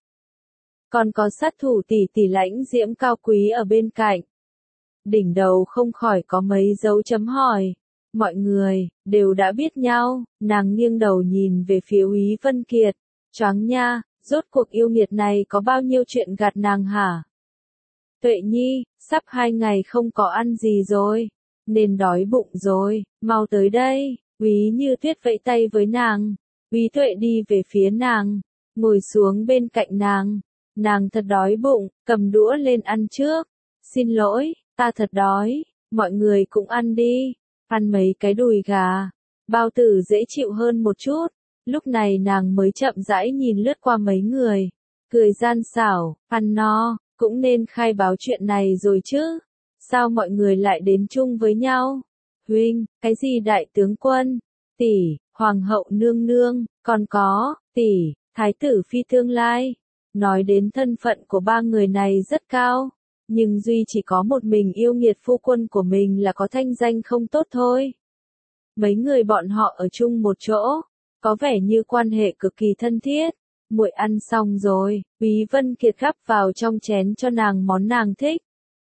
Speaker 1: Còn có sát thủ tỷ tỷ lãnh diễm cao quý ở bên cạnh. Đỉnh đầu không khỏi có mấy dấu chấm hỏi. Mọi người, đều đã biết nhau, nàng nghiêng đầu nhìn về phía Úy Vân Kiệt. Choáng nha, rốt cuộc yêu nghiệt này có bao nhiêu chuyện gạt nàng hả? Tuệ nhi, sắp hai ngày không có ăn gì rồi, nên đói bụng rồi, mau tới đây. Úy Như Tuyết vẫy tay với nàng. Úy Tuệ đi về phía nàng, ngồi xuống bên cạnh nàng. Nàng thật đói bụng, cầm đũa lên ăn trước. Xin lỗi, ta thật đói, mọi người cũng ăn đi. Ăn mấy cái đùi gà, bao tử dễ chịu hơn một chút. Lúc này nàng mới chậm rãi nhìn lướt qua mấy người, cười gian xảo, ăn no, cũng nên khai báo chuyện này rồi chứ. Sao mọi người lại đến chung với nhau? Huynh, cái gì đại tướng quân, tỷ, hoàng hậu nương nương, còn có, tỷ, thái tử phi tương lai. Nói đến thân phận của ba người này rất cao, nhưng duy chỉ có một mình yêu nghiệt phu quân của mình là có thanh danh không tốt thôi. Mấy người bọn họ ở chung một chỗ, có vẻ như quan hệ cực kỳ thân thiết. Muội ăn xong rồi, Úy Vân Kiệt gắp vào trong chén cho nàng món nàng thích.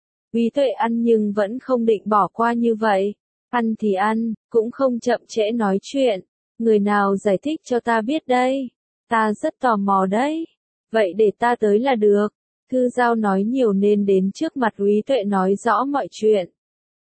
Speaker 1: Úy Tuệ ăn nhưng vẫn không định bỏ qua như vậy. Ăn thì ăn, cũng không chậm trễ nói chuyện. Người nào giải thích cho ta biết đây? Ta rất tò mò đấy. Vậy để ta tới là được. Thư Giao nói nhiều nên đến trước mặt Úy Tuệ nói rõ mọi chuyện.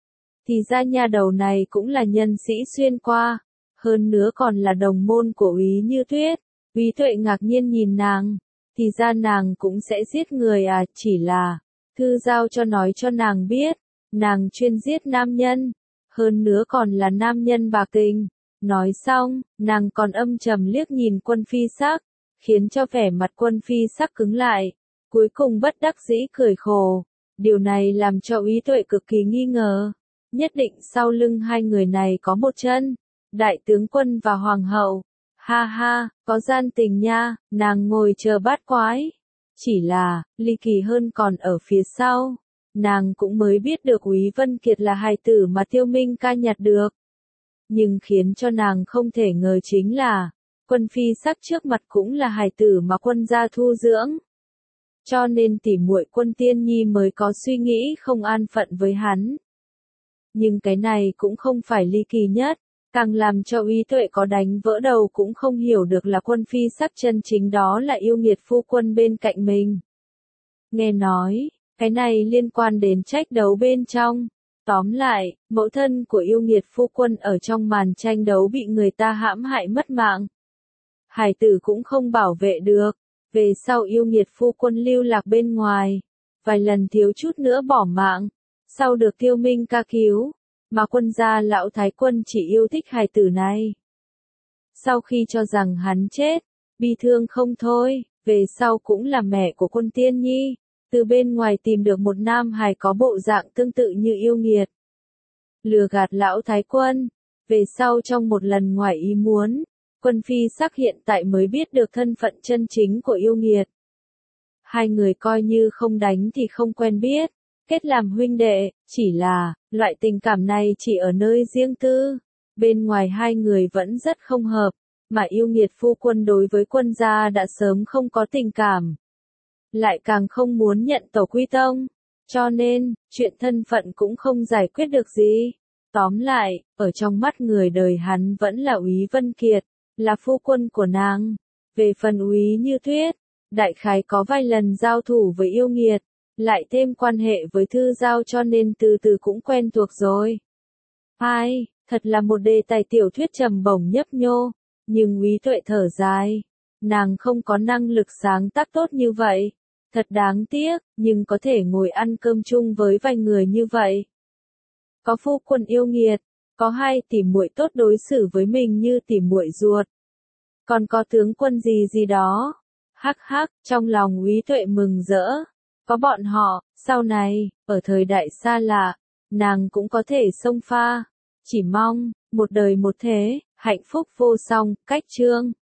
Speaker 1: Thì ra nha đầu này cũng là nhân sĩ xuyên qua, hơn nữa còn là đồng môn của Úy Như Tuyết. Úy Tuệ ngạc nhiên nhìn nàng, thì ra nàng cũng sẽ giết người à, chỉ là, Thư Giao cho nói cho nàng biết, nàng chuyên giết nam nhân, hơn nữa còn là nam nhân bạc tình. Nói xong, nàng còn âm trầm liếc nhìn Quân Phi Sắc, khiến cho vẻ mặt Quân Phi Sắc cứng lại, cuối cùng bất đắc dĩ cười khổ. Điều này làm cho Úy Tuệ cực kỳ nghi ngờ, nhất định sau lưng hai người này có một chân, đại tướng quân và hoàng hậu. Ha ha, có gian tình nha, nàng ngồi chờ bát quái. Chỉ là, ly kỳ hơn còn ở phía sau. Nàng cũng mới biết được Úy Vân Kiệt là hài tử mà Tiêu Minh ca nhặt được. Nhưng khiến cho nàng không thể ngờ chính là, Quân Phi Sắc trước mặt cũng là hài tử mà quân gia thu dưỡng. cho nên tỉ muội Quân Tiên Nhi mới có suy nghĩ không an phận với hắn. Nhưng cái này cũng không phải ly kỳ nhất, càng làm cho Úy Tuệ có đánh vỡ đầu cũng không hiểu được là Quân Phi sắc chân chính đó là yêu nghiệt phu quân bên cạnh mình. Nghe nói, cái này liên quan đến trách đấu bên trong. Tóm lại, mẫu thân của yêu nghiệt phu quân ở trong màn tranh đấu bị người ta hãm hại mất mạng. Hải tử cũng không bảo vệ được, về sau yêu nghiệt phu quân lưu lạc bên ngoài, vài lần thiếu chút nữa bỏ mạng, sau được Tiêu Minh ca cứu, mà Quân gia lão thái quân chỉ yêu thích hài tử này. Sau khi cho rằng hắn chết, bi thương không thôi, về sau cũng là mẹ của Quân Tiên Nhi, từ bên ngoài tìm được một nam hài có bộ dạng tương tự như yêu nghiệt. Lừa gạt lão thái quân, về sau trong một lần ngoài ý muốn, Quân Phi sắc hiện tại mới biết được thân phận chân chính của yêu nghiệt. Hai người coi như không đánh thì không quen biết, kết làm huynh đệ, chỉ là, loại tình cảm này chỉ ở nơi riêng tư, bên ngoài hai người vẫn rất không hợp, mà yêu nghiệt phu quân đối với Quân gia đã sớm không có tình cảm. Lại càng không muốn nhận tổ quy tông, cho nên, chuyện thân phận cũng không giải quyết được gì. Tóm lại, ở trong mắt người đời hắn vẫn là Úy Vân Kiệt, là phu quân của nàng. Về phần Úy Như Tuyết, đại khái có vài lần giao thủ với yêu nghiệt, lại thêm quan hệ với Thư Giao cho nên từ từ cũng quen thuộc rồi. Ai, thật là một đề tài tiểu thuyết trầm bổng nhấp nhô, nhưng Úy Tuệ thở dài, nàng không có năng lực sáng tác tốt như vậy. Thật đáng tiếc, nhưng có thể ngồi ăn cơm chung với vài người như vậy. Có phu quân yêu nghiệt, có hai tỷ muội tốt đối xử với mình như tỷ muội ruột. Còn có tướng quân gì gì đó. Hắc hắc, trong lòng Úy Tuệ mừng rỡ. Có bọn họ, sau này, ở thời đại xa lạ, nàng cũng có thể xông pha. Chỉ mong, một đời một thế, hạnh phúc vô song, cách chương.